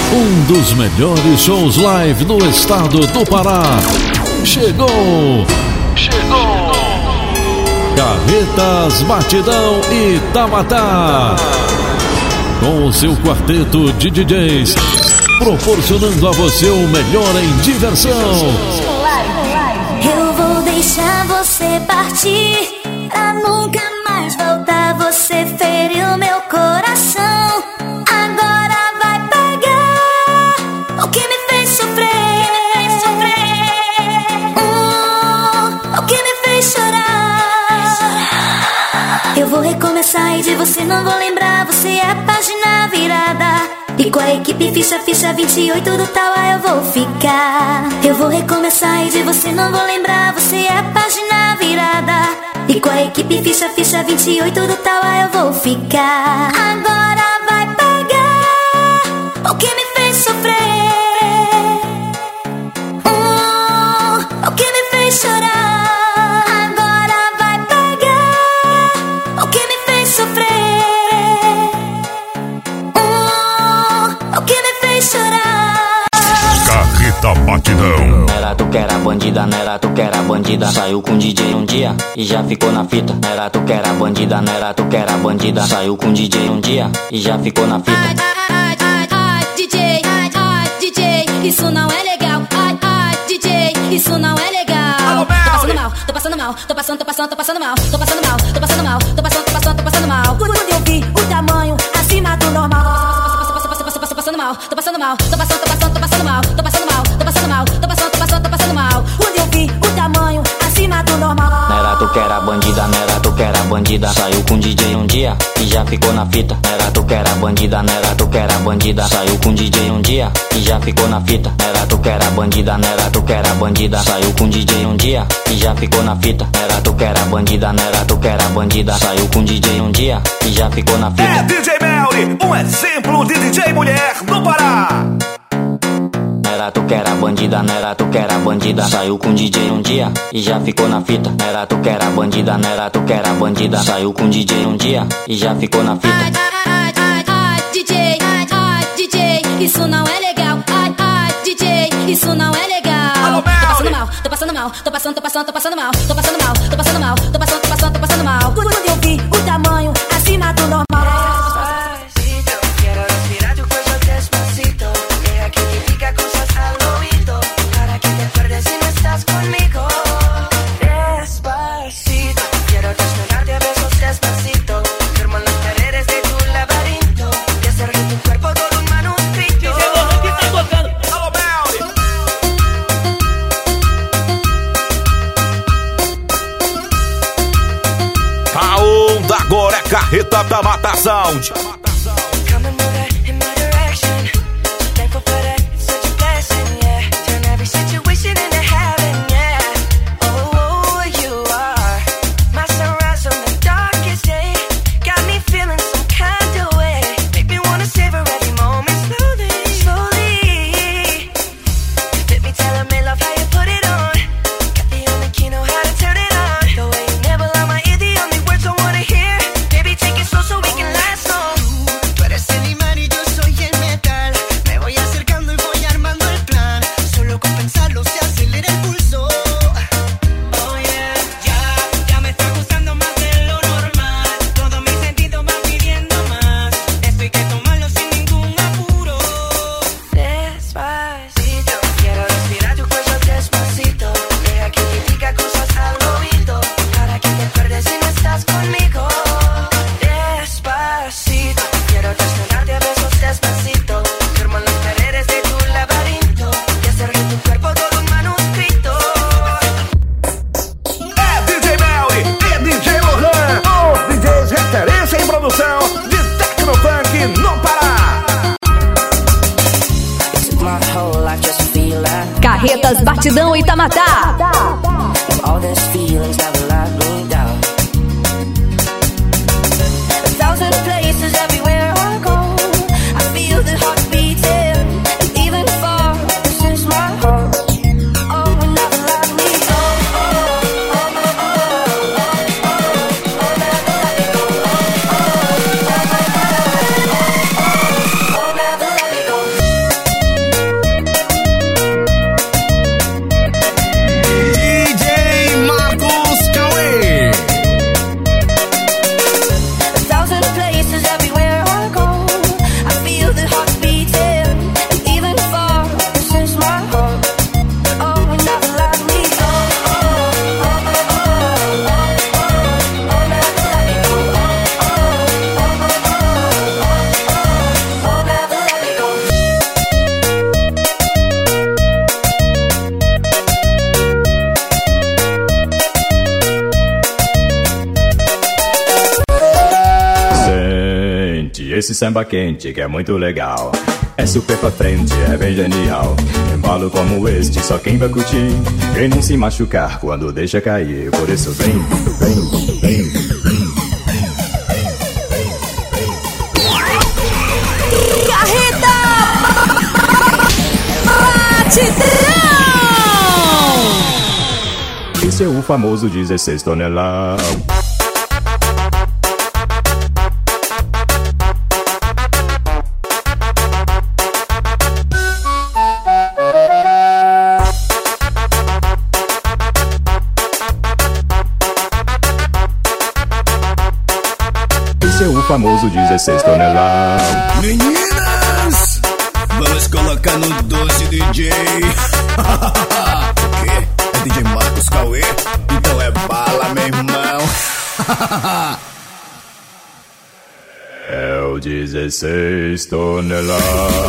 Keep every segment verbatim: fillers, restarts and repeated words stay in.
Um dos melhores shows live do estado do Pará. Chegou! Chegou! Carretas Batidão Itamatá. Com o seu quarteto de D Js, proporcionando a você o melhor em diversão. Eu vou deixar você partir, pra nunca mais voltar. Você feriu meu coração. Agora vai pagar o que me fez sofrer, uh, o que me fez chorar. Eu vou recomeçar e de você não vou lembrar. Você é a página virada, e com a equipe ficha, ficha vinte e oito do Tauá eu vou ficar. Eu vou recomeçar e de você não vou lembrar. Você é a página virada, e com a equipe ficha, ficha vinte e oito do Tauá eu vou ficar. Agora vai pagar o que me fez sofrer, uh, o que me fez chorar. Agora vai pagar o que me fez sofrer, uh, o que me fez chorar. Carreta Batidão. Era tu que era bandida, não era tu que era bandida. Saiu com D J um dia e já ficou na fita. Não era tu que era bandida, não era tu que era bandida. Saiu com D J um dia e já ficou na fita. Ai, ai, ai, ai, D J, ai, ai, D J, isso não é legal. Ai, ai, D J, isso não é legal. Tô passando mal, tô passando mal, tô passando, tô passando, tô passando mal, tô passando mal, tô passando mal, tô passando, tô passando, tô passando mal. Quando eu vi o tamanho acima do normal, tô passando mal, tô passando mal, tô passando, tô passando, tô passando mal, tô passando mal, tô passando mal, tô passando, tô passando, tô passando mal. Quando eu vi o tamanho acima do normal. Não era tu que era bandida, não era tu que era bandida. Saiu com D J um dia e já ficou na fita. Não era tu que era bandida, não era tu que era bandida. Saiu com D J um dia e já ficou na fita. Não era tu que era bandida, não era tu que era bandida. Saiu com D J um dia e já ficou na fita. Não era tu que era bandida, não era tu que era bandida. Saiu com D J um dia e já ficou na fita. É D J Melly, um exemplo de D J mulher no Pará. Não era tu que era bandida, não era tu que era bandida. Saiu com D J um dia e já ficou na fita. Não era tu que era bandida, não era tu que era bandida. Saiu com D J um dia e já ficou na fita. Ai, ai, ai, ai, D J, ai, ai, D J, isso não é legal. Ai, ai, D J, isso não é legal. Tô passando mal, tô passando mal, tô passando, tô passando, tô passando mal, tô passando mal, tô passando mal, tô passando, tô passando, tô passando mal. Quando eu vi o tamanho acima do normal. Agora é Carreta da Matação. Carretas Batidão Itamatá. All these feelings never let me down. A thousand places everywhere I go, I feel the heart beating, and even far, this is my home. Oh, will never let me go. Oh, oh, oh, oh, oh, oh, oh, never let me go. Oh, oh, oh, oh, oh, never let me go. esse samba quente que é muito legal. É super pra frente, é bem genial. Embalo como este, só quem vai curtir. Quem não se machucar quando deixa cair. Por isso vem, vem, vem, vem. Carreta Batidão! Esse é o famoso dezesseis toneladas. Esse é o famoso dezesseis toneladas. Meninas, vamos colocar no doce, D J. O quê? É D J Marcos Cauê? Então é bala, meu irmão. É o dezesseis toneladas.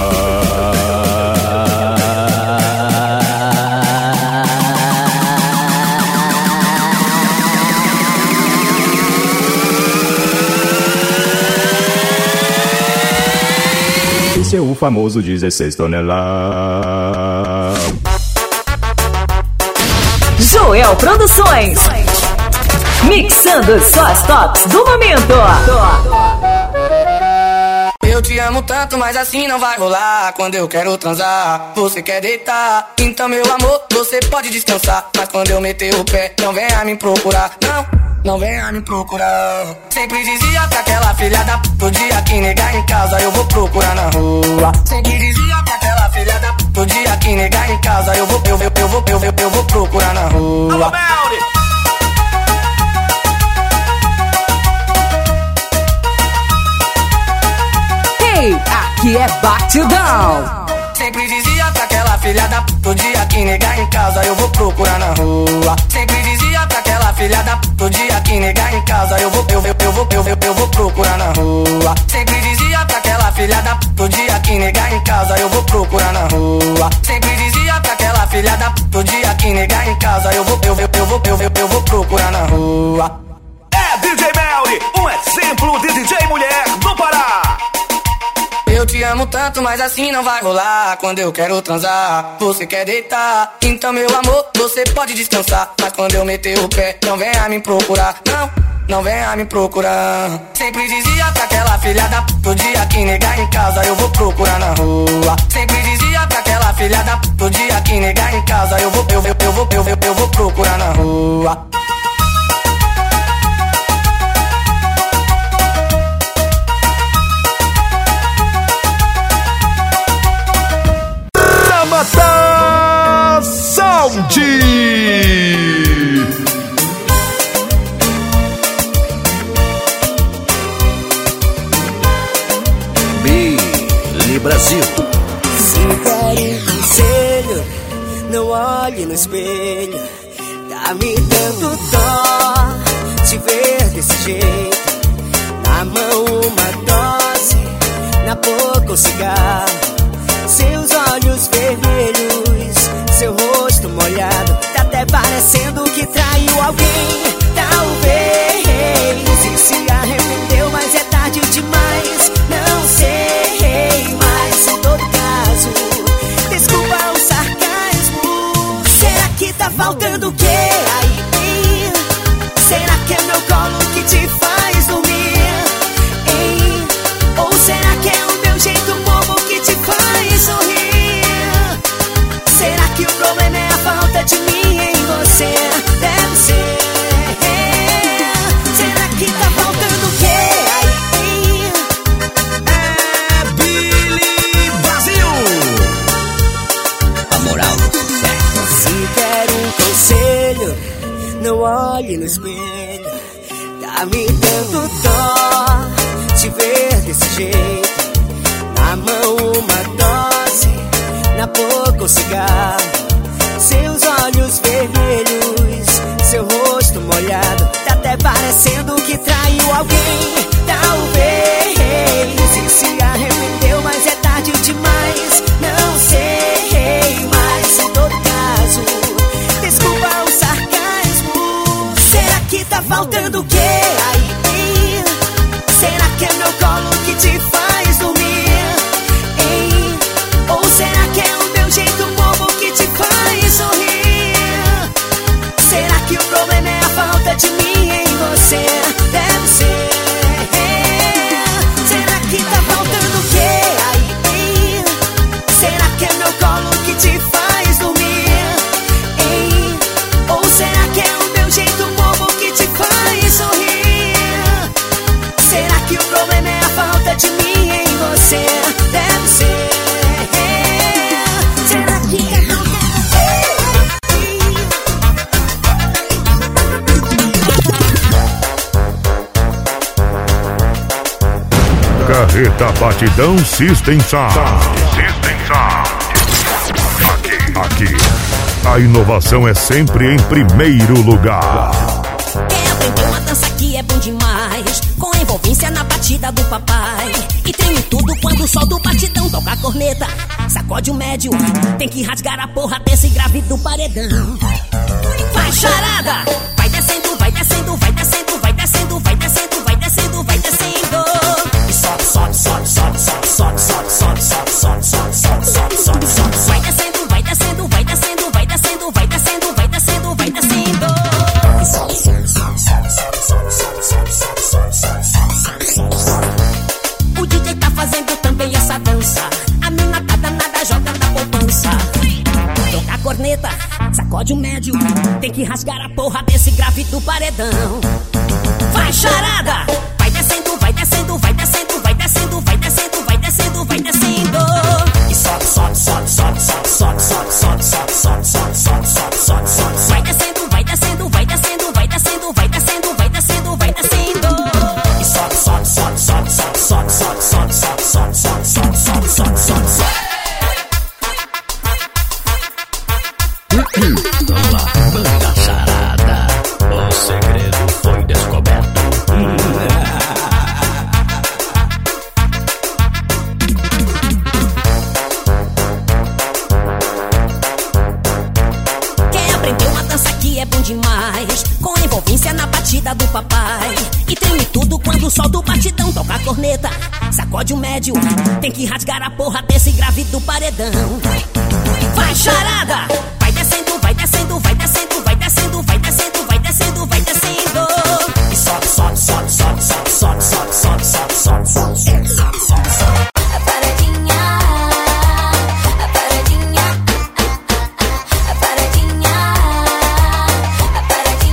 Esse é o famoso dezesseis toneladas. Joel Produções, mixando só as tops do momento. Eu te amo tanto, mas assim não vai rolar. Quando eu quero transar, você quer deitar. Então meu amor, você pode descansar. Mas quando eu meter o pé, não venha me procurar. Não, não venha me procurar. Sempre dizia pra aquela filha da p***, o dia que negar em casa eu vou procurar na rua. Sempre dizia pra aquela filha da p***, o dia que negar em casa eu vou, eu vou, eu vou, eu vou, eu vou procurar na rua. Ei, aqui é Batidão. Sempre dizia pra aquela filha da p***, o dia que negar em casa eu vou procurar na rua. Sempre dizia pra aquela filha da p***, o dia que negar em casa eu vou, eu vou, eu vou, eu vou, eu vou procurar na rua. Sempre dizia pra aquela filha da p***, o dia que negar em casa eu vou procurar na rua. Sempre dizia pra aquela filha da p***, o dia que negar em casa eu vou, eu vou, eu vou, eu vou, eu vou procurar na rua. É D J Melly, um exemplo de D J mulher do Pará. Eu te amo tanto, mas assim não vai rolar. Quando eu quero transar, você quer deitar. Então meu amor, você pode descansar. Mas quando eu meter o pé, não venha me procurar. Não, não venha me procurar. Sempre dizia pra aquela filha da p***, o dia que negar em casa eu vou procurar na rua. Sempre dizia pra aquela filha da p***, o dia que negar em casa eu vou, eu vou, eu vou, eu vou, eu vou procurar na rua. Tamatá Sound. Billy Brasil. Se quer um conselho, não olhe no espelho. Tá me dando dó te ver desse jeito. Na mão uma dose, na boca um cigarro. Seus olhos vermelhos, seu rosto molhado. Tá até parecendo que traiu alguém. Talvez e se arrependeu, mas é tarde demais. Não sei, mas em todo caso, desculpa o sarcasmo. Será que tá faltando o quê aí? Será que é meu colo que te faz dormir? Hein? Ou será que é o meu jeito bobo que te faz sorrir? Será que o problema é a falta de mim em você? Deve ser. Será que tá faltando o quê aí? É Billy Brasil. A moral do sucesso. Se quer um conselho, não olhe no espelho. Tá me dando dó te ver desse jeito. Na mão uma dose, na boca um cigarro. Seus olhos vermelhos, seu rosto molhado. Tá até parecendo que traiu alguém. Talvez e se arrependeu, mas é tarde demais. Não sei, mas em todo caso, desculpa o sarcasmo. Será que tá faltando o quê aí? Será que é meu colo que te faz Carreta Batidão System Sound. System Sound. Aqui, aqui, a inovação é sempre em primeiro lugar. Quer aprender uma dança que é bom demais, com envolvência na batida do papai. E treme tudo quando o sol do batidão toca a corneta. Sacode o médio, tem que rasgar a porra desse grave do paredão. Vai charada, vai descendo, vai descendo, vai descendo, vai descendo, vai descendo, vai descendo, vai descendo. E sobe, sobe, sobe, sobe, sobe, sobe, sobe, sobe, sobe, sobe, sobe, sobe, sobe, sobe, sobe. Vai descendo, vai descendo, vai descendo, vai descendo, vai descendo, vai descendo, vai descendo. E sobe, sobe, sobe, sobe, sobe, sobe, sobe, sobe, sobe, sobe, sobe, sobe, sobe. O D J tá fazendo também essa dança. A mina tá danada, joga na poupança. Toca a corneta, sacode o médio, tem que rasgar a porra desse grave do paredão. Vai charada, vai descendo, vai descendo, vai descendo, vai descendo, vai descendo, vai descendo, vai descendo. E sobe, sobe, sobe, sobe, sobe, sobe, sobe, sobe, sobe, sobe, sobe, sobe, sobe, sobe, sobe. Vai descendo, vai descendo, vai descendo, vai descendo, vai descendo, vai descendo, vai descendo. E sobe, sobe, sobe, sobe, sobe, sobe, sobe, sobe, sobe, sobe, sobe, sobe, sobe, sobe, sobe, sobe. Vamos lá, banda charada. O segredo foi descoberto. Quer aprender uma dança que é bom demais, com envolvência na batida do papai. E treme tudo quando o sol do batidão toca a corneta. Sacode o médio, tem que rasgar a porra desse grave do paredão. Vai charada, vai descendo, vai descendo, vai descendo, vai descendo, vai descendo, vai descendo, vai descendo. E sobe, sobe, sobe, sobe, sobe, sobe, sobe, sobe, sobe, sobe, sobe, sobe, sobe, sobe, sobe. A paradinha, a paradinha, a paradinha, a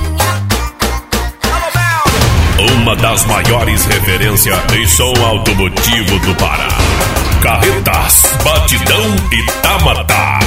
paradinha. Uma das maiores referências em som automotivo do Pará. Carretas Batidão e Tamatá.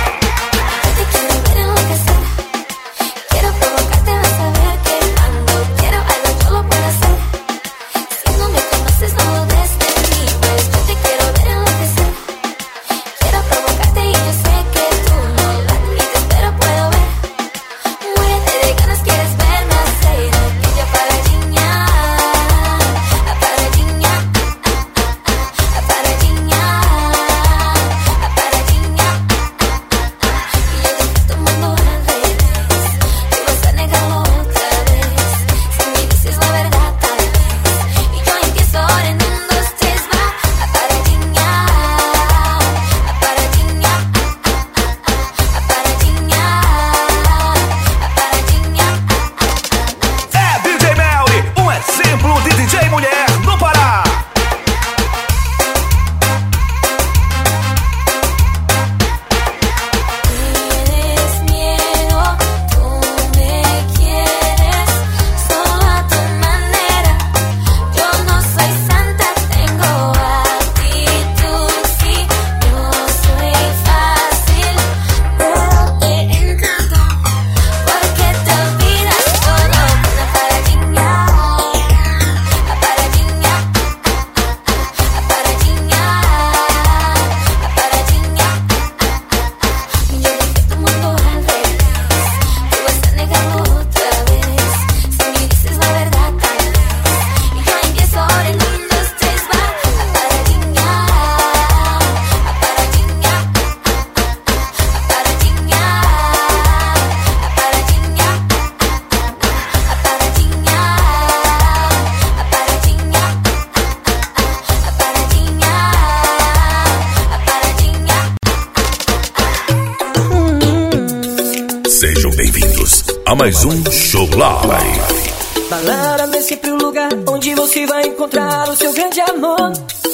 Sejam bem-vindos a mais um Show Live. Balada é sempre o lugar onde você vai encontrar o seu grande amor.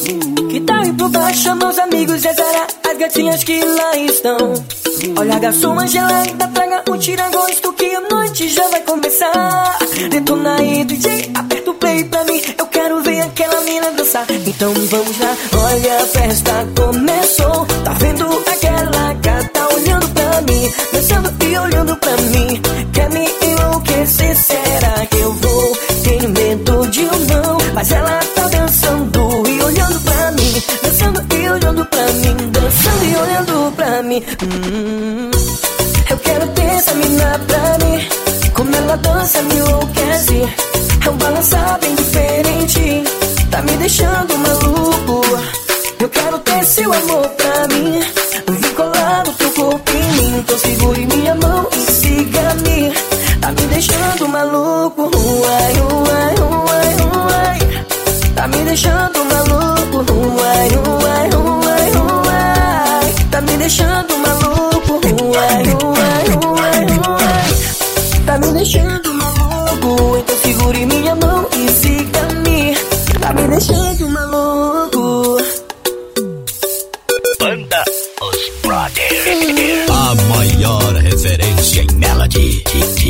Que tal ir pro bar, chamar os amigos e azar as gatinhas que lá estão. Olha a garçom gelada, traga um tira-gosto que a noite já vai começar. Detona aí, D J, aperta o play pra mim, eu quero ver aquela mina dançar. Então vamos lá, olha a festa começou. Tá vendo aquela gata olhando pra mim, dançando e olhando pra mim. Quer me enlouquecer, será que eu vou? Tenho medo de um não, mas ela tá dançando e olhando pra mim. Hum, eu quero ter essa mina pra mim. Como ela dança me enlouquece. É um balançar bem diferente. Tá me deixando maluco. Eu quero ter seu amor pra mim. Vincular o teu corpo em mim. Então segure minha mão e siga-me. Tá me deixando maluco. Uai, uai, uai, uai. Tá me deixando maluco. Uai, uai, uai, uai. Tá me deixando maluco. Uai, uai, uai, uai. Tá me deixando maluco. Então segure minha mão e siga-me. Tá me deixando maluco. Banda Os Brothers, a maior referência em melody.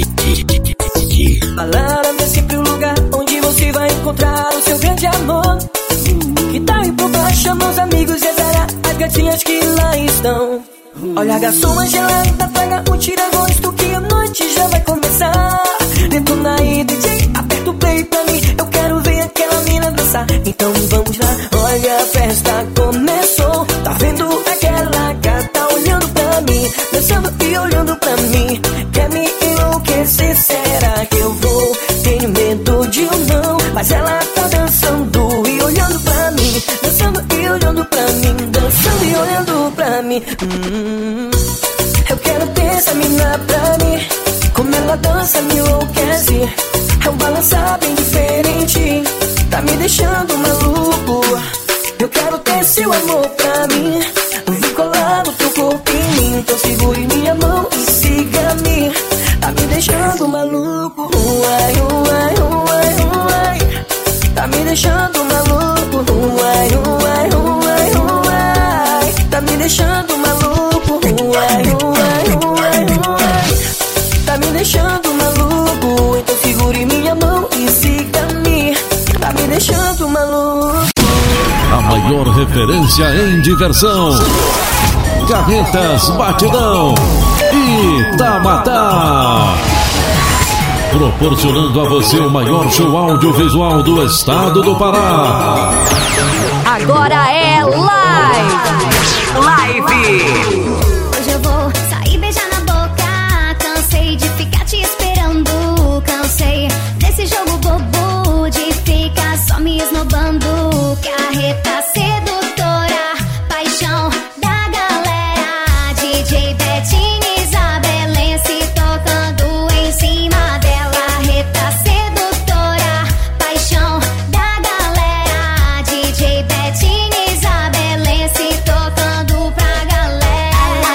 Balada é sempre o lugar onde você vai encontrar o seu grande amor. Que tal ir pro bar, chama os amigos e azar as gatinhas que lá estão. Olha a garçom gelada, paga um tira-gosto que a noite já vai começar. Detona aí, D J, aperta o play pra mim. Eu quero ver aquela mina dançar. Então vamos lá, olha a festa começou. Tá vendo aquela gata olhando pra mim, dançando e olhando pra mim. Quer me enlouquecer, será que eu vou? Tenho medo de um não, mas ela tá dançando e olhando pra mim, dançando e olhando pra mim, dançando e olhando pra mim. Hum, eu quero ter essa mina pra mim. Como ela dança me enlouquece. É um balançar bem diferente. Tá me deixando maluco. Eu quero ter seu amor pra mim. Vincular o teu corpo em mim. Então segure minha mão e siga-me. Tá me deixando maluco. Uai, uai, uai, uai. Tá me deixando maluco. Uai, uai, uai, uai. Tá me deixando maluco. Uai, uai, uai, uai. Tá me deixando maluco. Então segure minha mão e siga-me. Tá me deixando maluco. A maior referência em diversão. Carretas Batidão Itamatá. Proporcionando a você o maior show audiovisual do estado do Pará. Agora é live. Live. Hoje eu vou sair, beijar na boca. Cansei de ficar te esperando. Cansei desse jogo bobo de ficar só me esnobando. Carreta sedutora, paixão da galera. D J Betinho, Isabelense tocando em cima dela. Carreta sedutora, paixão da galera. D J Betinho, Isabelense tocando pra galera.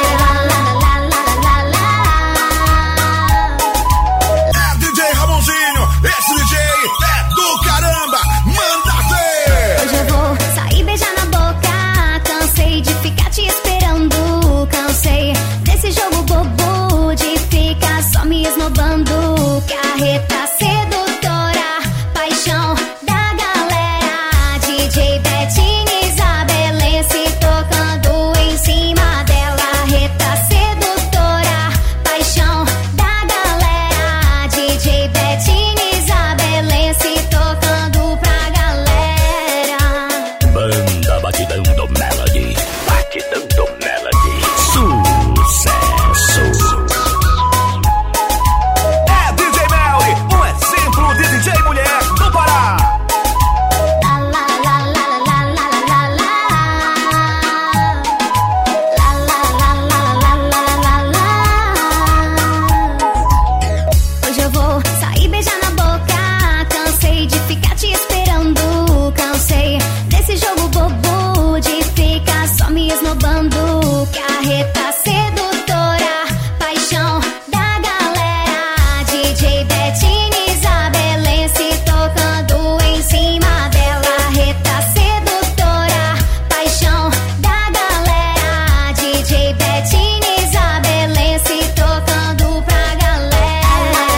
É D J Ramonzinho, esse D J é do caramba, manda ver! Hoje eu vou sair, beijar na boca. Cansei de ficar te esperando. Cansei desse jogo bobo de ficar só me esnobando. Carreta sedutora, paixão da galera. D J Betinho, Isabelense tocando em cima dela. Carreta sedutora, paixão da galera. D J Betinho, Isabelense tocando pra galera. Banda Batidão do Melody. Batidão do Melody. Sucesso. É D J Melly, um exemplo de D J mulher do Pará. Hoje eu vou sair, beijar na boca. Cansei de ficar te esperando. Cansei desse jogo bobo de ficar só me esnobando. Carreta sedutora, paixão da galera. D J Betinho, Isabelense tocando em cima dela. Carreta sedutora, paixão da galera. D J Betinho, Isabelense tocando pra galera.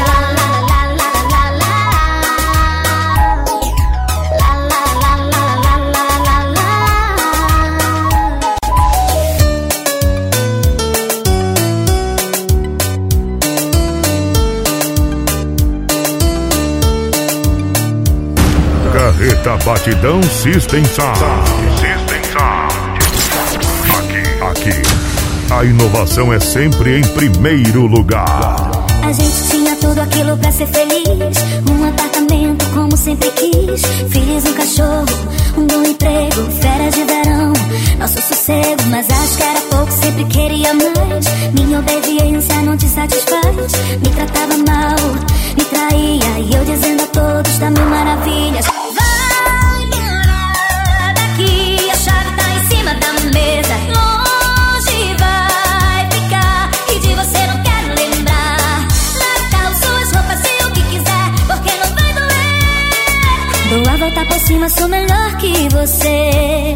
Carreta Batidão System Sound. System Sound. Aqui, aqui. A inovação é sempre em primeiro lugar. A gente tinha tudo aquilo pra ser feliz. Um apartamento como sempre quis. Filhos, um cachorro, um bom emprego, férias de verão, nosso sossego. Mas acho que era pouco, sempre queria mais. Minha obediência não te satisfaz. Me tratava mal, me traía, e eu dizendo a todos da mil maravilhas: vai embora daqui, a chave tá em cima da mesa. Longe vai ficar, e de você não quero lembrar. Natal, suas roupas e o que quiser, porque não vai doer. Dou a volta por cima, sou melhor que você.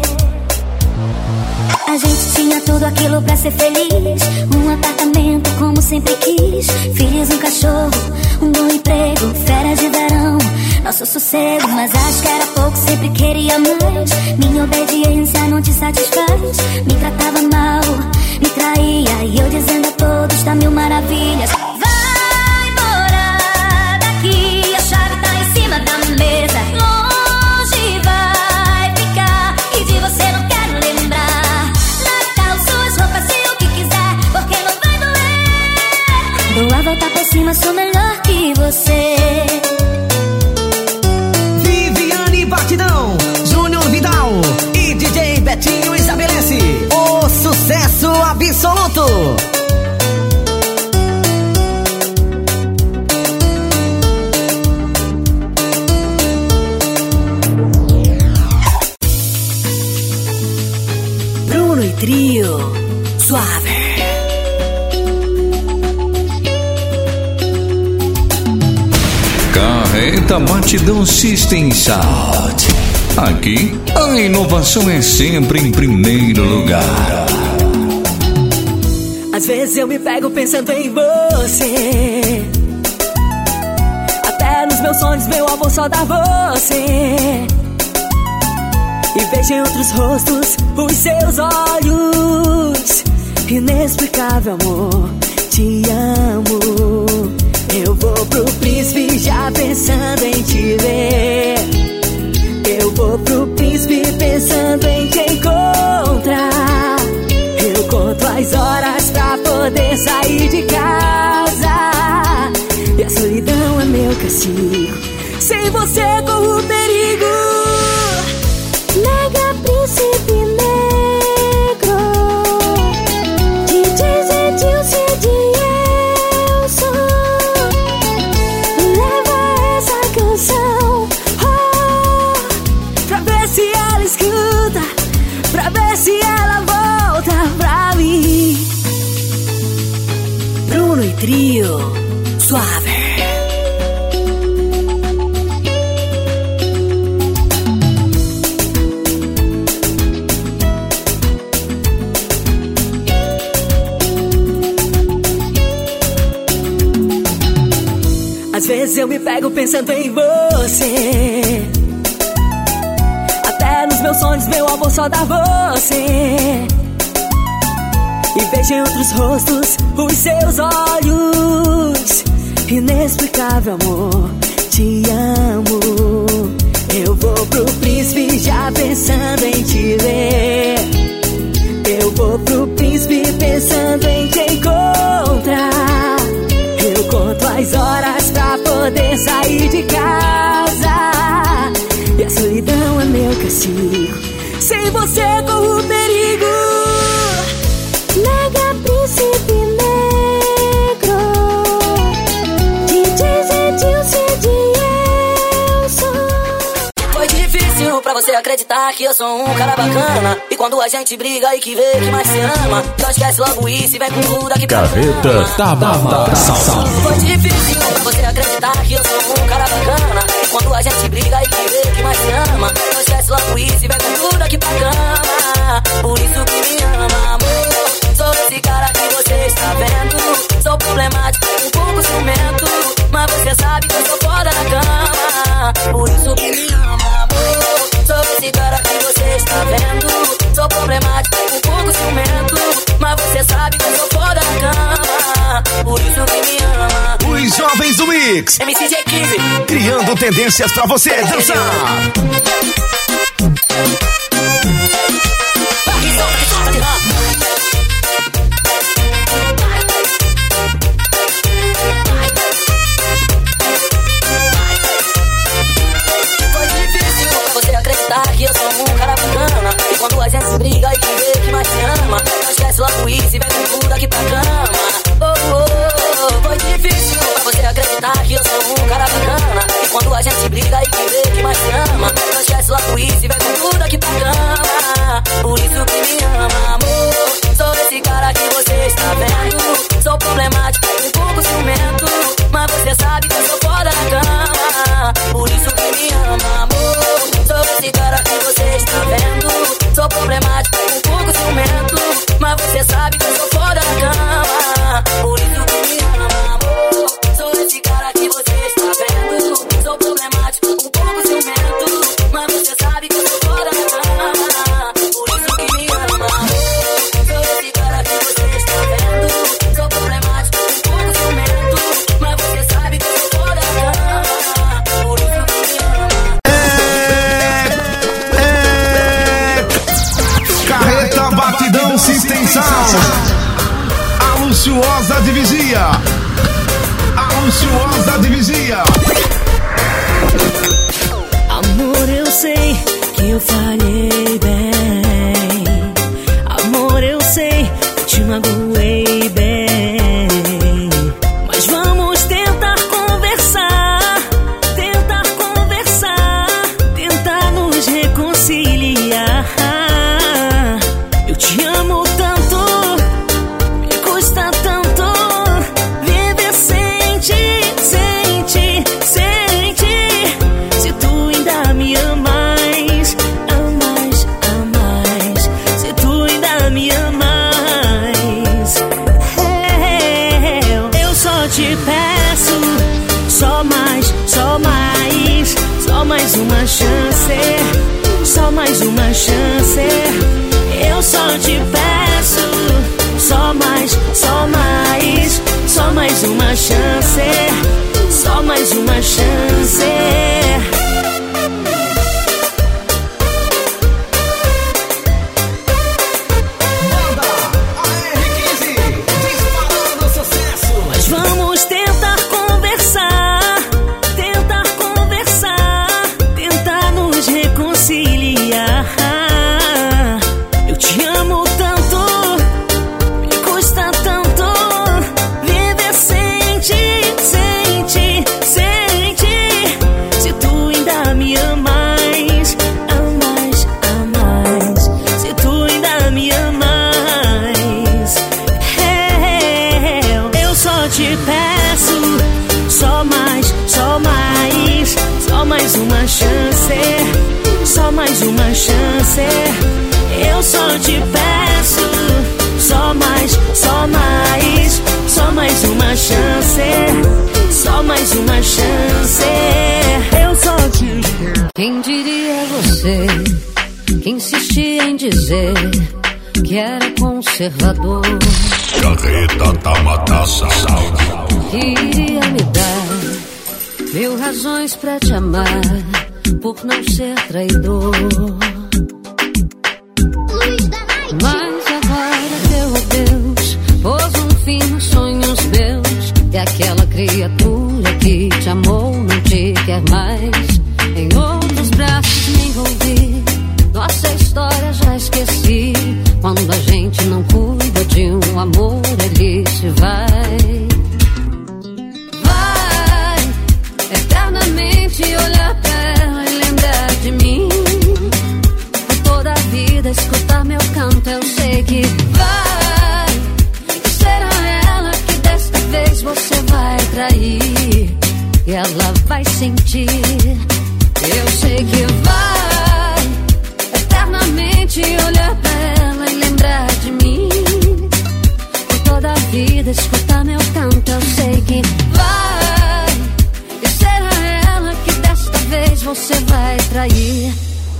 A gente tinha tudo aquilo pra ser feliz. Um apartamento como sempre quis. Filhos, um cachorro, um bom emprego, férias de verão, nosso sossego. Mas acho que era pouco, sempre queria mais. Minha obediência não te satisfaz. Me tratava mal, me traía, e eu dizendo a todos da mil maravilhas: vai embora daqui, a chave tá em cima da mesa. Longe vai ficar, e de você não quero lembrar. Dou a volta por cima, sou melhor que você. Viviane Batidão, Júnior Vidal e D J Betinho estabelece o sucesso absoluto. Bruno e Trio, suave. Carreta Batidão System Sound. Aqui, a inovação é sempre em primeiro lugar. Às vezes eu me pego pensando em você. Até nos meus sonhos meu amor só dá você. E vejo em outros rostos os seus olhos. Inexplicável amor, te amo. Eu vou pro príncipe já pensando em te ver. Eu vou pro príncipe pensando em te encontrar. Eu conto as horas pra poder sair de casa. E a solidão é meu castigo. Sem você corro o perigo. Mega príncipe negro, D J Zedilson de Elson. Leva essa canção, oh, pra ver se ela escuta, pra ver se ela volta pra mim. Bruno e Trio, suave. Às vezes eu me pego pensando em você. Até nos meus sonhos meu amor só dá você. E vejo em outros rostos os seus olhos. Inexplicável amor, te amo. Eu vou pro príncipe já pensando em te ver. Eu vou pro príncipe pensando em te encontrar. Eu conto as horas pra poder sair de casa. E a solidão é meu castigo. Sem você corro o perigo. Mega príncipe negro, D J Zedilson de Elson. Foi difícil pra você acreditar que eu sou um cara bacana. E quando a gente briga e que vê que mais se ama, só esquece logo isso e vem com tudo aqui pra Carreta Tabata. Foi difícil pra você acreditar que eu sou um cara bacana. E quando a gente briga e que vê que mais se ama, só esquece logo isso e vem com tudo aqui pra cama. Por isso que me ama, amor. Sou esse cara que você está vendo. Sou problemático, um pouco ciumento, mas você sabe que eu sou foda na cama. Por isso que me ama, amor. Sou esse cara que você está vendo. Sou problemático, um pouco ciumento, mas você sabe que eu sou foda na cama. Por isso que me ama. Os jovens do Mix, M C J quinze, criando tendências pra você dançar. Luiz e vai com tudo aqui pra cama. Oh, oh, oh, foi difícil pra você acreditar que eu sou um cara bacana. E quando a gente briga e quem vê que mais se ama, não esquece lá com isso e vai com tudo aqui pra cama. Por isso que me ama, amor. Sou esse cara que você está vendo. Sou problemático, um pouco ciumento, mas você sabe que eu sou foda na cama. Por isso que me ama, amor. Sou esse cara que você está vendo. Sou problemático, um pouco ciumento, mas você sabe que eu sou foda na cama. Por isso que me ama, amor. Sou esse cara que você está vendo. Sou problemático, um pouco ciumento, mas você sabe que eu sou foda na cama. Por isso que me ama, amor. Sou esse cara que você está vendo. Sou problemático, um pouco ciumento, mas você sabe que eu sou foda na cama. Por isso que me ama. Carreta Batidão System Sound. A luxuosa divisia. A luxuosa divisia. Amor, eu sei que eu falhei bem. Amor, eu sei que te magoei bem. Mas vamos tentar conversar. Tentar conversar. Tentar nos reconciliar. Eu te amo tanto, me custa tanto viver sem ti, sem ti, sem ti. Se tu ainda me amas, amas, amas. Se tu ainda me amas, eu, eu só te peço, só mais, só mais, só mais uma chance, só mais uma chance. Eu só te peço, só mais, só mais, só mais uma chance, só mais uma chance. Mas vamos tentar conversar, tentar conversar, tentar nos reconciliar. Eu te amo tanto, me custa tanto viver sem ti, sem ti, sem ti. Se tu ainda me amas, amas, amas. Se tu ainda me amas, eu, eu só te peço, só mais, só mais, só mais uma chance, só mais uma chance. Eu só te peço, só mais, só mais, só mais uma chance, só mais uma chance. Eu só te quero. Quem diria você que insistia em dizer que era conservador? Carreta da Mataça. Que iria me dar mil razões pra te amar, por não ser traidor. Mas agora teu adeus pôs um fim nos sonhos meus, e aquela criatura que te amou não te quer mais. Em outros braços me envolvi, nossa história já esqueci. Quando a gente não cuida de um amor, ele se vai. Vai eternamente olhar pra ela e lembrar de mim. Por toda a vida escutar meu canto, eu sei que vai. E será ela que desta vez você vai trair, e ela vai sentir. Eu sei que vai eternamente olhar pra ela e lembrar de mim. Por toda a vida escutar meu canto, eu sei que vai. E será ela que desta vez você vai trair.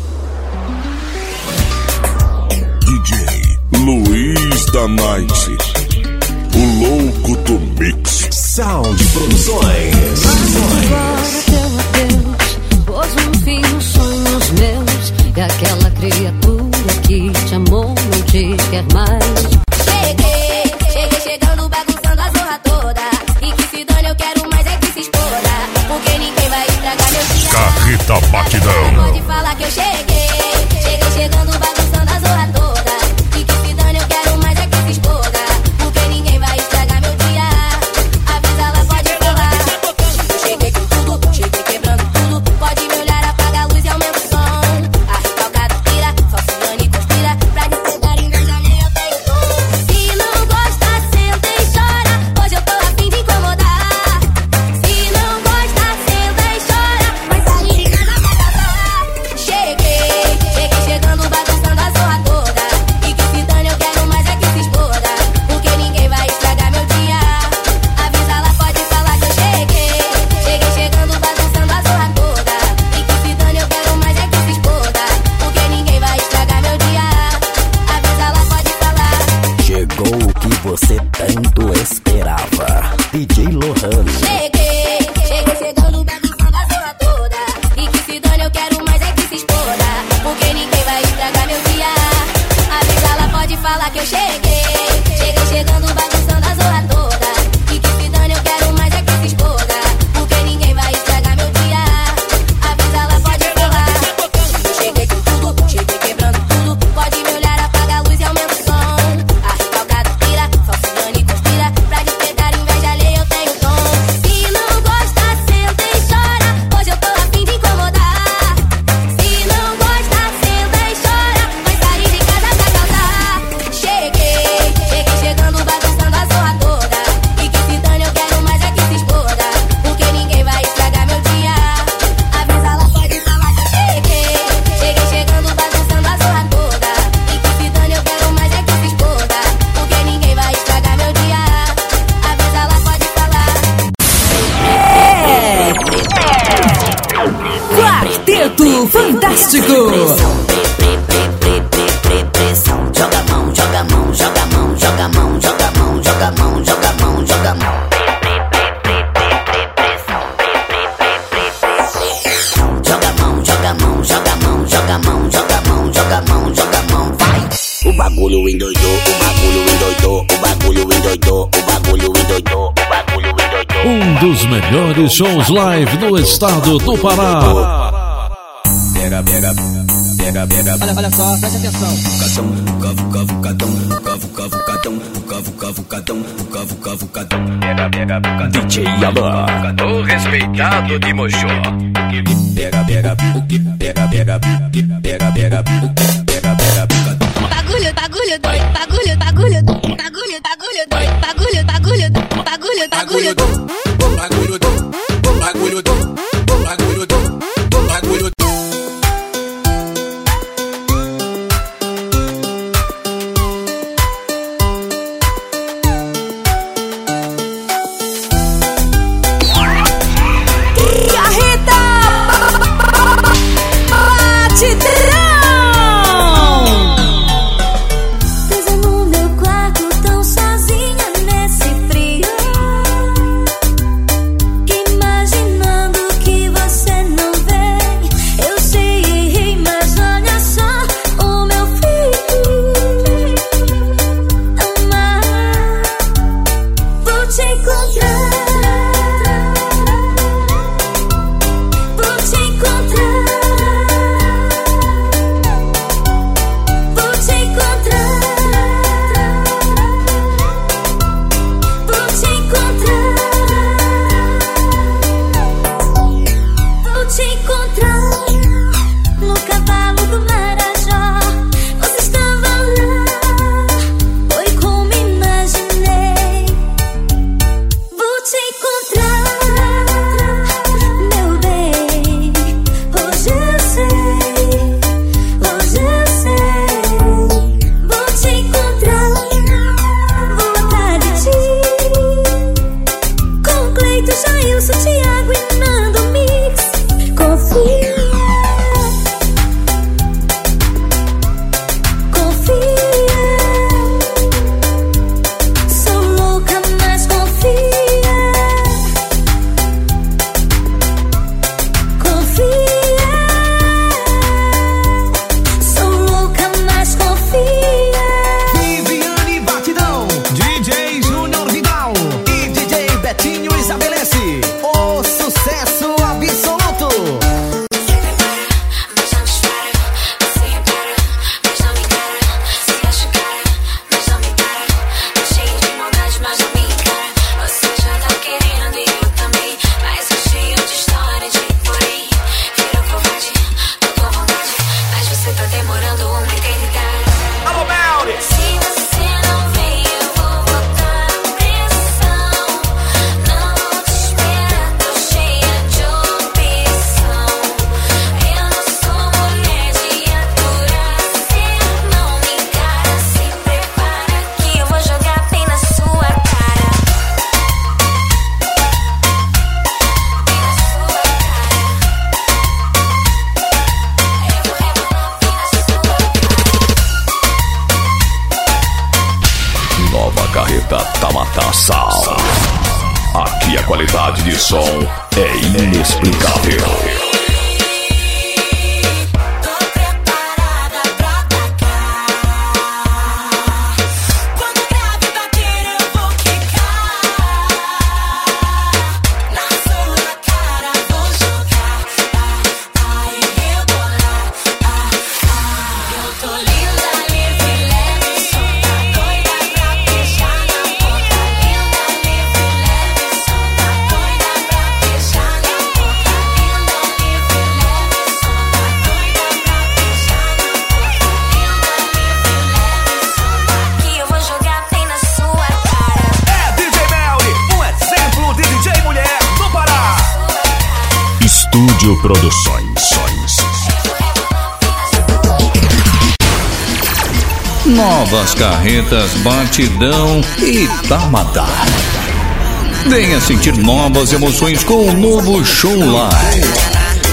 D J Luiz da Night, o louco do mix. Sound Produções. Agora teu adeus pôs um fim nos sonhos meus, e aquela criatura que te amou não te quer mais. Cheguei, cheguei chegando, bagunçando a zorra toda. E que se dane, eu quero mais é que se exploda. Porque ninguém vai estragar meu dia. Carreta Batidão. Pode falar que eu cheguei. Cheguei chegando, bagunçando a zorra toda. E que se dane, eu quero mais é que se exploda. chegou o que você tanto esperava. D J Lohan. Cheguei, cheguei chegando bagunçando a zona toda. E que se dane, eu quero mais é que se exploda. Porque ninguém vai estragar meu dia. A vez ela pode falar que eu cheguei. Cheguei chegando bagunçando a zona toda. E que se dane, eu quero mais é que se exploda. Porque ninguém vai estragar meu dia. A vez ela pode falar. Eu cheguei com tudo, cheguei quebrando tudo. Pode me olhar, apaga a luz e aumenta o som. A recalcada tira, falciane e conspira. Pra despertar inveja alheia eu tenho tom. Se não gosta, senta e chora. Hoje eu tô a fim de incomodar. Se não gosta, senta e chora. Vai sair de casa pra causar. Cheguei, cheguei chegando bagunçando a zorra toda. E que se dane, eu quero mais é que se exploda. Porque ninguém vai estragar meu dia. Avisa ela pode falar que eu cheguei. Cheguei chegando bagunçando a zorra toda. E que se dane, eu quero mais é que se exploda. Porque ninguém vai estragar meu dia. Avisa ela pode falar. Quarteto Fantástico. Joga a mão, joga a mão, joga a mão, joga a mão, joga a mão, joga a mão, joga a mão, joga a mão. Joga a mão, joga a mão, joga a mão, joga a mão, joga a mão, joga a mão, joga a mão, vai. O bagulho endoidou, o bagulho endoidou, o bagulho endoidou, o bagulho endoidou, o bagulho endoidou. Um dos melhores shows live do estado do Pará. Pega, pega, pega, pega. Olha, olha só, presta atenção. Catão, cavu, cavu, catão, cavu, cavu, catão, cavu, cavu, catão, cavu, cavu, catão. Pega, pega, D J Alan, o respeitado de Mojo. Pega, pega, pega, pega, pega, pega, pega, pega, Bagulho, bagulho doido, bagulho, bagulho, bagulho, bagulho doido, bagulho, bagulho, bagulho, bagulho, bagulho, bagulho, bagulho, bagulho. Presa no meu quarto, tão sozinha nesse frio. carreta Tamatá Sound. Aqui a qualidade de som é inexplicável. Estúdio Produções. Novas carretas Batidão e Tamatá. Venha sentir novas emoções com o novo show live.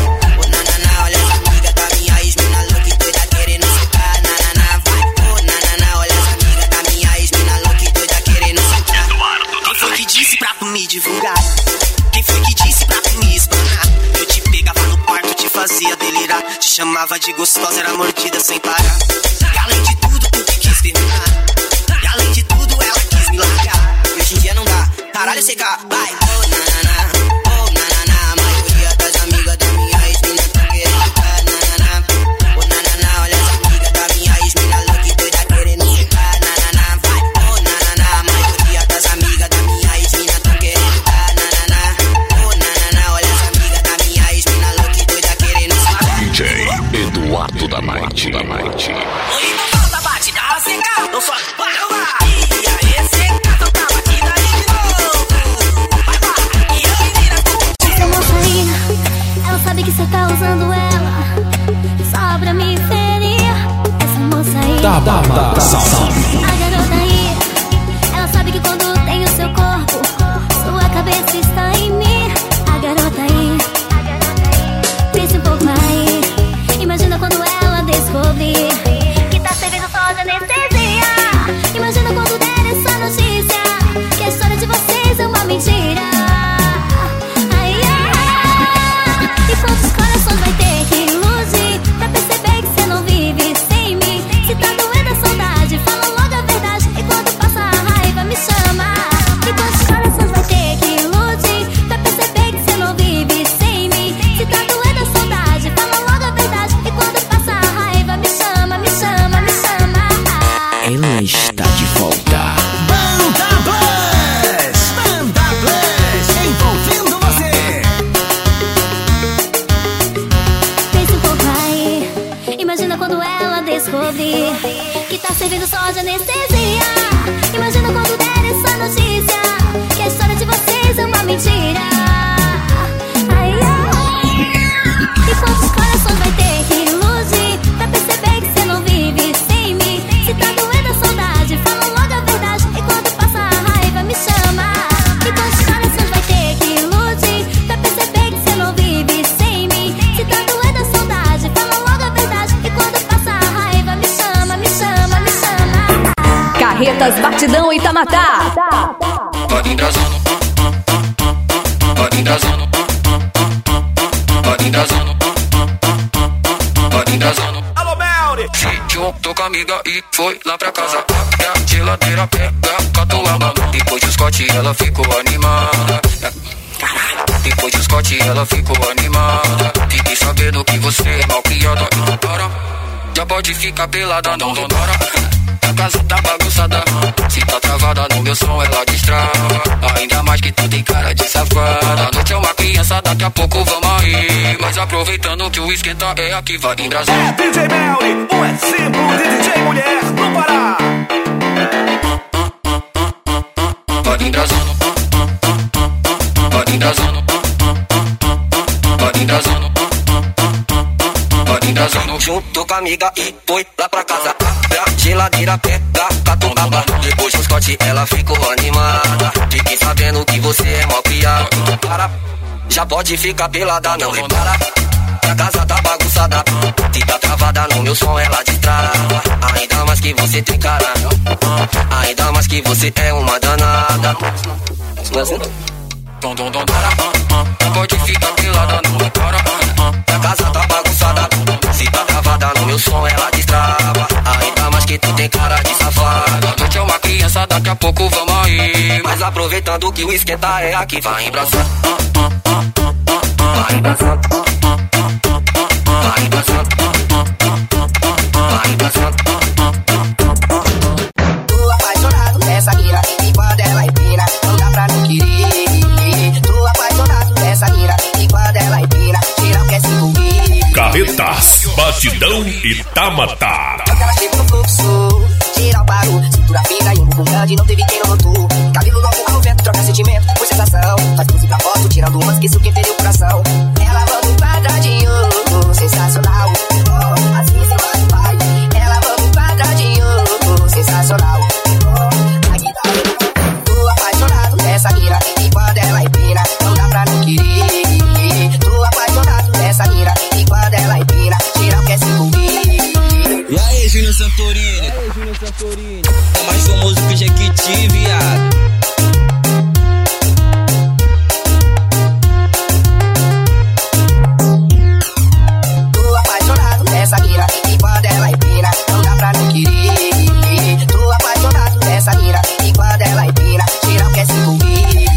Quem foi que disse pra tu me divulgar? Quem foi que disse pra tu me espanar? Eu te pegava no quarto, te fazia delirar. Te chamava de gostosa, era mordida sem parar. E além de tudo, tu que quis terminar. E além de tudo, ela quis me largar. Hoje em dia não dá, caralho, C K, vai. Oh, nanana, oh, nanana. A maioria das amigas da minha ex-mina tão querendo ficar, nanana. Oh, nanana, olha as amigas da minha ex-mina louca e doida querendo ficar, nanana. Vai, oh, nanana. A maioria das amigas da minha ex-mina tão querendo ficar, nanana. Oh, nanana, olha as amigas da minha ex-mina louca e doida querendo ficar. D J Eduardo da Night, da Night. Oi, não falta batida, C K, não só vai, vai. E aí, C K, então tá batida aí de novo. Vai, vai, e eu vira com Essa moça aí, ela sabe que cê tá usando ela só pra me ferir. Essa moça aí, Tá, tá, tá, tá. a garota aí, ela sabe que quando tem o seu corpo, sua cabeça está em mim. A garota aí, pense um pouco aí. Imagina quando ela descobrir que tá servindo só de anestesia. Imagina quando der essa notícia que a história de vocês é uma mentira. Ai, ai, e quantos corações vai ter que iludir pra perceber que cê não vive sem mim? Se tá doendo a saudade, fala logo a verdade. E quando passa a raiva, me chama. E quantos corações vai ter que iludir pra perceber que cê não vive sem mim? Se tá doendo a saudade, fala logo a verdade. E quando passa a raiva, me chama, me chama, me chama. Ela está de volta. Banda Bless, Banda Bless, envolvendo você. Pense um pouco aí. Imagina quando ela descobrir que tá servindo só de anestesia. Imagina quando der essa notícia que a história de vocês é uma mentira. Ai, ai. E quantos corações vai ter que iludir pra perceber que cê não vive sem mim? Se tá doendo a saudade, fala logo a verdade. E quando passa a raiva, me chama. E quantos corações vai ter que iludir pra perceber que cê não vive sem mim? Se tá doendo a saudade, fala logo a verdade. E quando passa a raiva, me chama, me chama, me chama. Carretas Batidão e Tamatá. Pode embrasando, pode embrasando, pode embrasando, pode embrasando. Alô, Melri! Se juntou com a amiga e foi lá pra casa. E a geladeira pega, catou a mão. Depois do Scott ela ficou animada. Depois do Scott ela ficou animada. Fiquei sabendo que você é mal criada. Então para, já pode ficar pelada, não demora. A casa tá bagunçada, se tá travada no meu som ela destrava. Ainda mais que tu tem cara de safada. A noite é uma criança, daqui a pouco vamos aí. Mas aproveitando que o esquenta é aqui, vai em Brasil. É D J Melri, um exemplo de D J mulher no Pará. Pode embrasando, pode embrasando, pode embrasando, pode embrasando. Juntou com a amiga e foi lá pra casa. A geladeira pega, catou a mão. Depois do Scott ela ficou animada. Fiquei sabendo que você é mal criado. Então para, já pode ficar pelada, não repara. A casa tá bagunçada, se tá travada no meu som ela destrava. Ainda mais que você tem cara, ainda mais que que você é uma danada. Não é assim? Dom, dom, dom, para, ah, ah. Pode ficar pelada, não para, ah, ah. A casa tá bagunçada, se tá travada no meu som ela destrava. Ainda mais que tu tem cara de safada. Tu é uma criança, daqui a pouco vamos aí. Mas aproveitando que o esquenta é aqui, vai embraçar, ah, ah, ah, ah, ah. Vai embraçar, ah, ah, ah, ah, ah. Vai embraçar, ah, ah, ah, ah. Vai embraçar, ah, ah, ah, ah. Tô apaixonado nessa mira e quando ela empina não dá pra não querer. Tô apaixonado nessa mira e quando ela empina geral quer se envolver. Carretas, batidão e tamatá. Quando ela chegou no fluxo, geral parou. Cintura fina e um bumbum grande, não teve quem não notou. Cabelo longo ao vento, troca sentimento por sensação. Faz pose pra foto, tirando uma, esqueço quem perdeu o coração. Ela manda um quadradinho, sensacional. Oh, assim você vai, vai. Ela manda um quadradinho, sensacional. Oh, aqui tá. Tô apaixonado nessa mira e quando ela empina não dá pra não querer. Tô apaixonado nessa mira e quando ela empina geral quer se envolver. E aí, Júnior Santorini? E aí, Júnior Santorini? É mais famoso que o Jequiti, viado. Tô apaixonado nessa mira e quando ela empina não dá pra não querer. Tô apaixonado nessa mira e quando ela empina geral quer se envolver.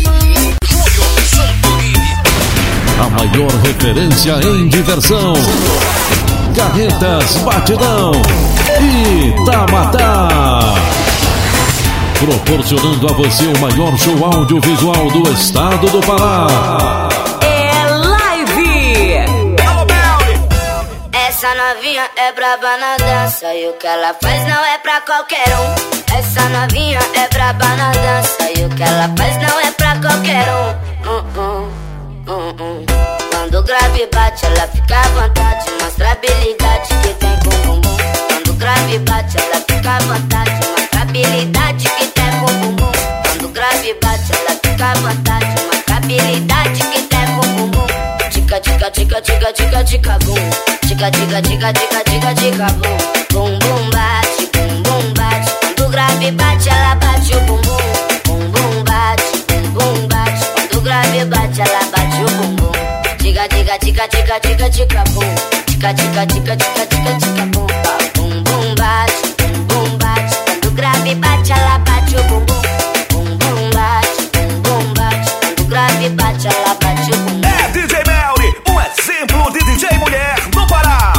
A maior referência em diversão. Carretas, batidão e Tamatá. Proporcionando a você o maior show audiovisual do estado do Pará. É live! Alô, Belly! Essa novinha é braba na dança e o que ela faz não é pra qualquer um. Essa novinha é braba na dança e o que ela faz não é pra qualquer um. Uh, uh, uh, uh. Quando o grave bate, ela fica à vontade, mostra a habilidade que tem com o bumbum. Quando o grave bate, ela fica à vontade, mostra a habilidade que tem com o bumbum. Quando o grave bate, ela fica à vontade, mostra a habilidade que tem com o bumbum. Tica, tica, tica, tica, tica, tica, bum. Tica, tica, tica, tica, tica, tica, bum. Bum, bum, bate, bum, bum, bate. Quando o grave bate, ela bate o bumbum. Bum, bum, bate, bum, bum, bate. Quando o grave bate, ela bate o bumbum. Tica, tica, tica, tica, tica, tica, bum. Tica, tica, tica, tica, tica, tica, bum. Bum, bum, bate, bum, bum, bate. Quando o grave bate, ela bate o bumbum. Bum, bum, bate, bum, bum, bate. Quando o grave bate, ela bate o bumbum. É D J Melly, um exemplo de D J mulher no Pará.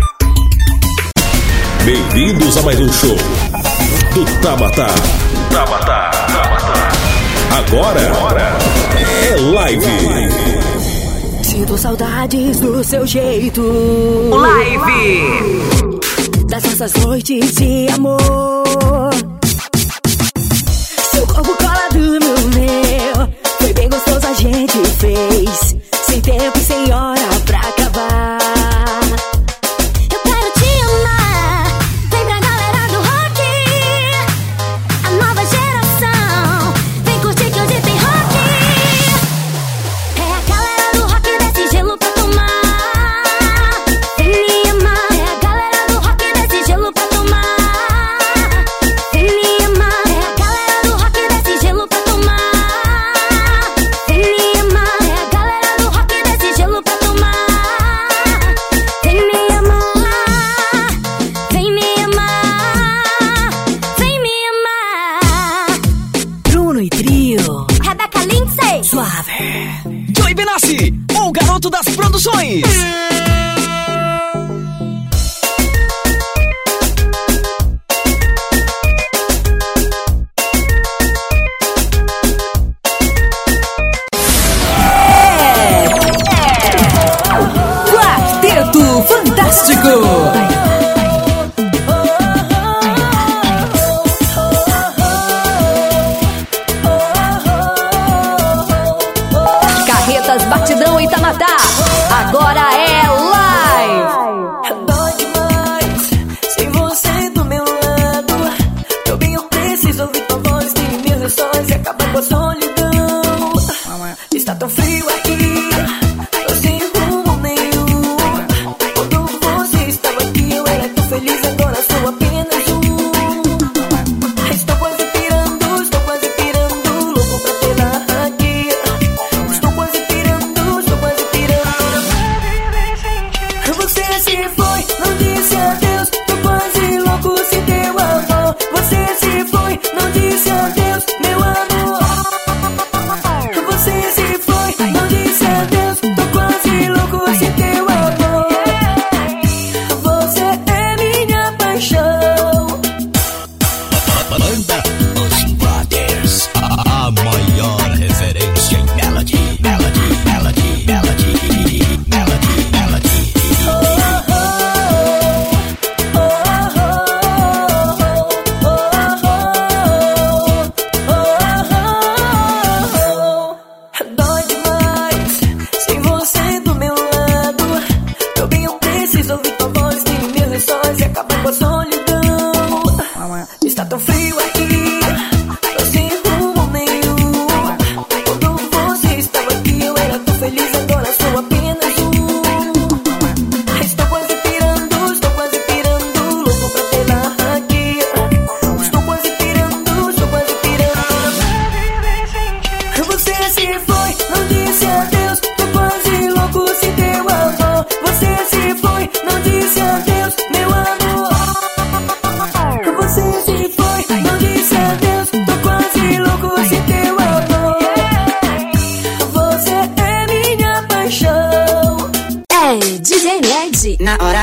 Bem-vindos a mais um show do Tamatá. Tamatá, Tamatá. Agora é live. Sinto saudades do seu jeito. Live! Das nossas noites de amor. Seu corpo colado no meu. Foi bem gostoso, a gente fez. Sem tempo e sem hora pra acabar. Eu quero te amar. Vem pra galera do rock. A nova geração. Vem curtir que hoje tem rock. É a galera do rock desse gelo pra tomar. Vem me amar. É a galera do rock desse gelo pra tomar. Vem me amar. É a galera do rock desse gelo pra tomar. Vem me amar. É a galera do rock desse gelo pra tomar. Vem me amar. Vem me amar. Vem me amar. Bruno e Trio. Rebeca Lindsay. Suave. Joey Benassi, o garoto das produções. Quarteto Fantástico. Carretas, batidão e Tamatá. Agora é live. Dói demais sem você do meu lado. Tô bem, eu preciso ouvir tua voz. Tem mil lições e acabar com a solidão. Está tão frio aqui, tô sem rumo nenhum. Quando você estava aqui, eu era tão feliz. Agora sou apenas um. Estou quase pirando.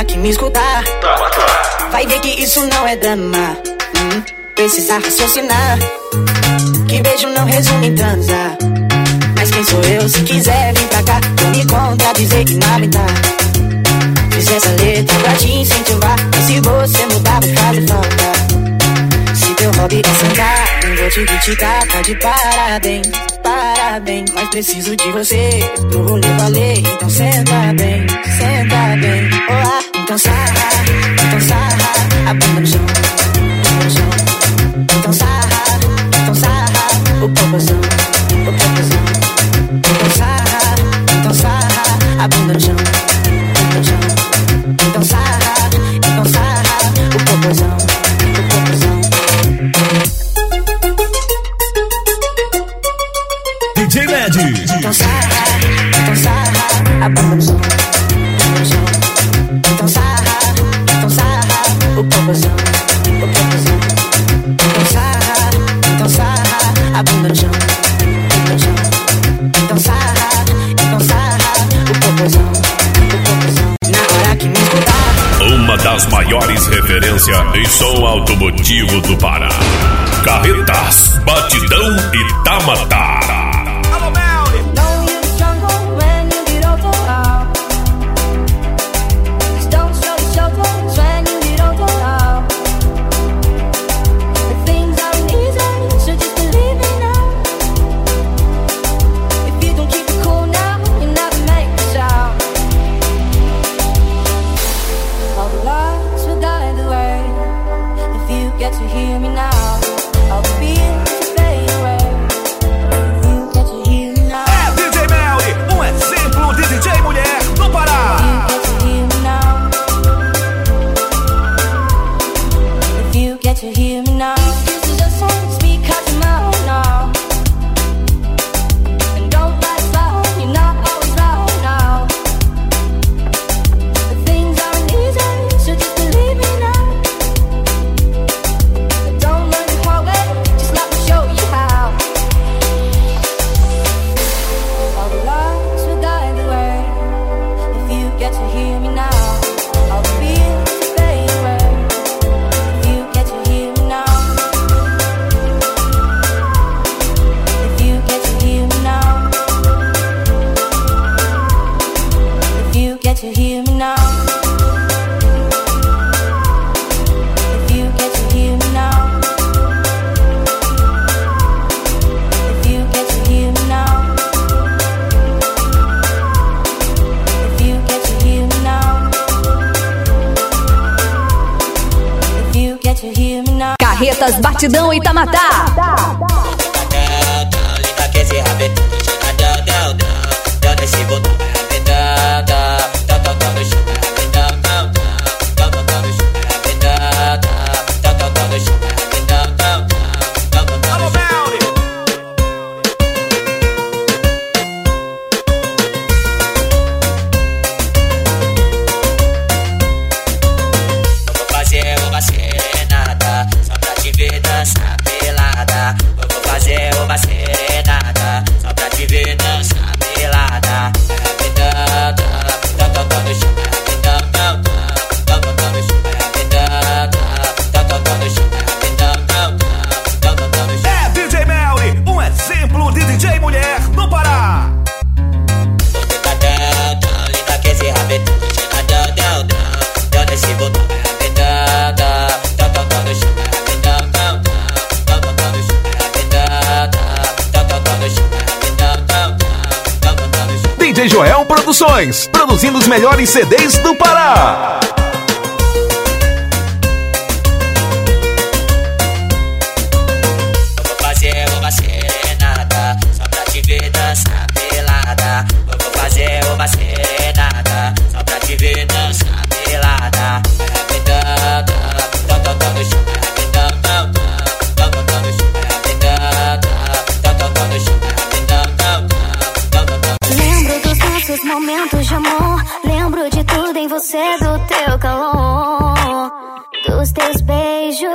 hora que me escutar, vai ver que isso não é drama. hum, Precisa raciocinar, que beijo não resume em transar. Mas quem sou eu? Se quiser vir pra cá, vou me contradizer e não aguentar. Fiz essa letra pra te incentivar, e se você mudar vai fazer falta. Se teu hobby é sentar, não vou te criticar, tá de parabéns, parabéns. Mas preciso de você pro rolê valer, então senta bem, senta bem. Olá, então sarra, então sarra, a bunda no chão, no chão. Então sarra, então sarra, o popozão, o popozão. Então sarra, então sarra, a bunda no chão, no chão. Então sarra, então sarra, o popozão, o popozão. D J Med. Então sarra, então sarra, a bunda no chão, no chão. Então sarra, então sarra, o popozão, o popozão. Então sarra, então sarra, a bunda no chão, no chão. Então sarra, então sarra, o popozão, o popozão. Na hora que me escutar, uma das maiores referências em som automotivo do Pará. Carretas, Batidão e Tamatá. Carretas, Batidão e Tamatá. D J Joel Produções, produzindo os melhores C Ds do Pará. Eu vou fazer uma serenata, só pra te ver dançar pelada. Eu vou fazer uma serenata, só pra te ver dançar pelada. Lembro dos nossos momentos de amor, lembro de tudo em você, do teu calor, dos teus beijos.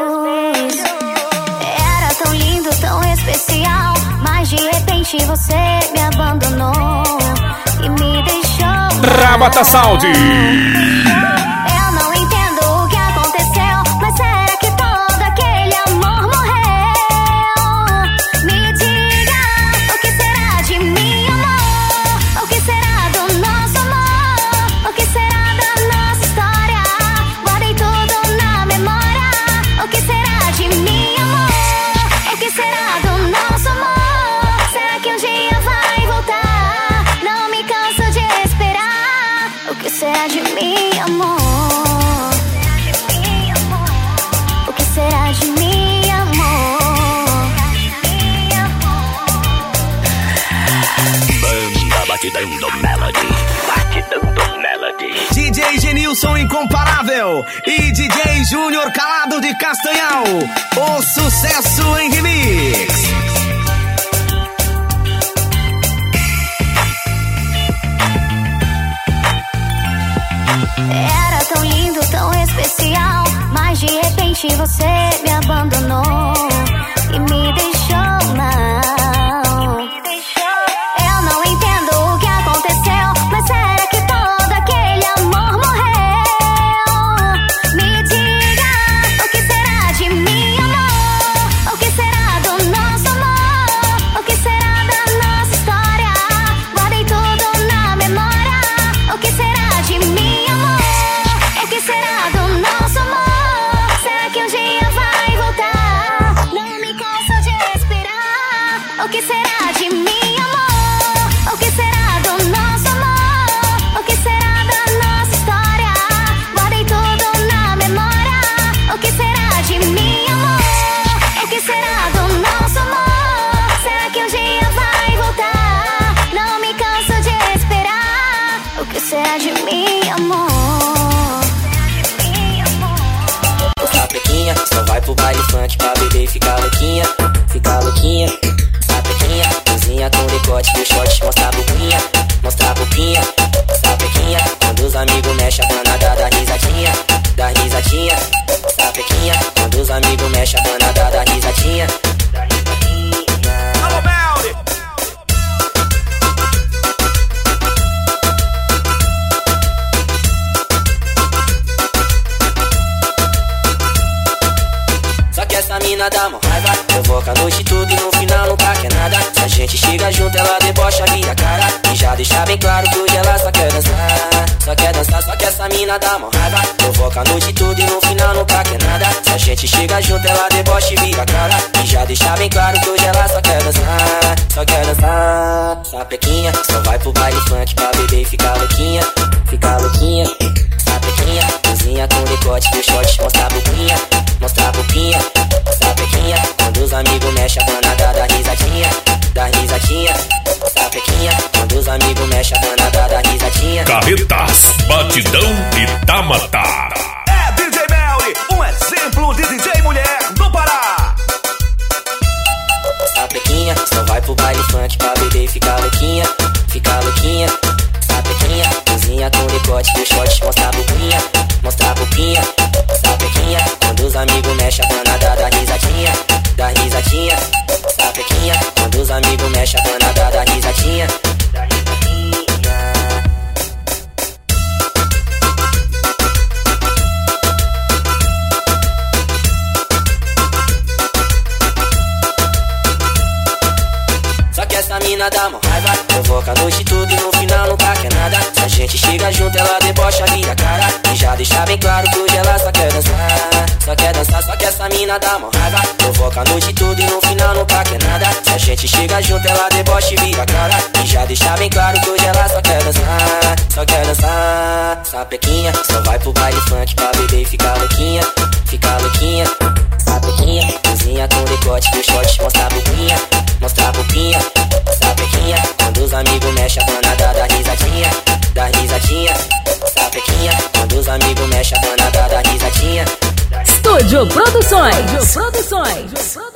Era tão lindo, tão especial, mas de repente você me abandonou e me deixou Tabata Sound. Eu não entendo o que aconteceu, mas será que todo aquele amor morreu? Me diga, o que será de mim, amor? O que será do nosso amor? O que será da nossa história? Guardei tudo na memória. O que será de mim, amor? O que será do nosso amor? Será que um dia vai voltar? Não me canso de esperar. O que será de mim, amor? O que será de mim, amor? Banda Batidão do Melody. Batidão do Melody. D J Genilson Incomparável e D J Júnior Calado de Castanhal. O sucesso em remix. Era tão lindo, tão especial, mas de repente você me abandonou e me deixou mal. Eu não entendo o que aconteceu, mas será que todo aquele amor morreu? Me diga, o que será de mim, amor? O que será do nosso amor? O que será da nossa história? Guardei tudo na memória. O que será de mim, amor? O que será do nosso amor? Será que um dia vai voltar? Não me canso de esperar. O que será de mim, amor? O que será do nosso amor? O que será da nossa história? Guardei tudo na memória. O que será de mim, amor? O que será do nosso amor? Será que um dia vai voltar? Não me canso de esperar. O que será de mim, amor? Sapequinha, só vai pro baile funk pra beber e ficar louquinha. Ficar louquinha. Sapequinha, cozinha com decote do short, mostra a boquinha. Mostra a boquinha. Sapequinha, quando os amigos mexem a danada da risadinha. Da risadinha. Sapequinha, quando os amigos mexem a danada da risadinha. Alô, Melly! Só que essa mina dá mó raiva. Provoca a noite toda e no final nunca quer nada. Se a gente chega junto, ela debocha, vira a cara. E já deixa bem claro que hoje ela só quer dançar. Só quer dançar, só que essa mina dá mó raiva. Provoca a noite toda e no final nunca quer nada. Se a gente chega junto, ela debocha e vira a cara. E já deixa bem claro que hoje ela só quer dançar. Só quer dançar. Sapequinha, só vai pro baile funk pra beber e ficar louquinha. Ficar louquinha. Sapequinha, cozinha com decote do short, mostra a boquinha. Mostra a boquinha. Sapequinha, quando os amigos mexem a danada da risadinha. Da risadinha. Sapequinha, quando os amigos mexem a danada da risadinha. Carretas, Batidão e Tamatá. É D J Melly, um exemplo de D J mulher do Pará. Sapequinha, só vai pro baile funk pra beber e ficar louquinha. Ficar louquinha. Sapequinha, cozinha com decote do short, mostra a boquinha. Mostra a boquinha. Sapequinha, quando os amigos mexem a danada da risadinha. Da risadinha. Sapequinha, quando os amigos mexem a danada da risadinha. Só que essa mina dá mó raiva. Provoca a noite toda e no final nunca quer nada. Se a gente chega junto, ela debocha, vira a cara. E já deixa bem claro que hoje ela só quer dançar. Só quer dançar, só que essa mina dá mó raiva. Provoca a noite toda e no final nunca quer nada. Se a gente chega junto, ela debocha e vira a cara. E já deixa bem claro que hoje ela só quer dançar. Só quer dançar. Sapequinha, só vai pro baile funk pra beber e ficar louquinha. Ficar louquinha. Sapequinha, cozinha com decote do short, mostra a boquinha. Mostra a boquinha. Sapequinha, quando os amigos mexem a danada da risadinha. Da risadinha. Sapequinha, quando os amigos mexem a danada da risadinha. Estúdio Produções. Estúdio Produções.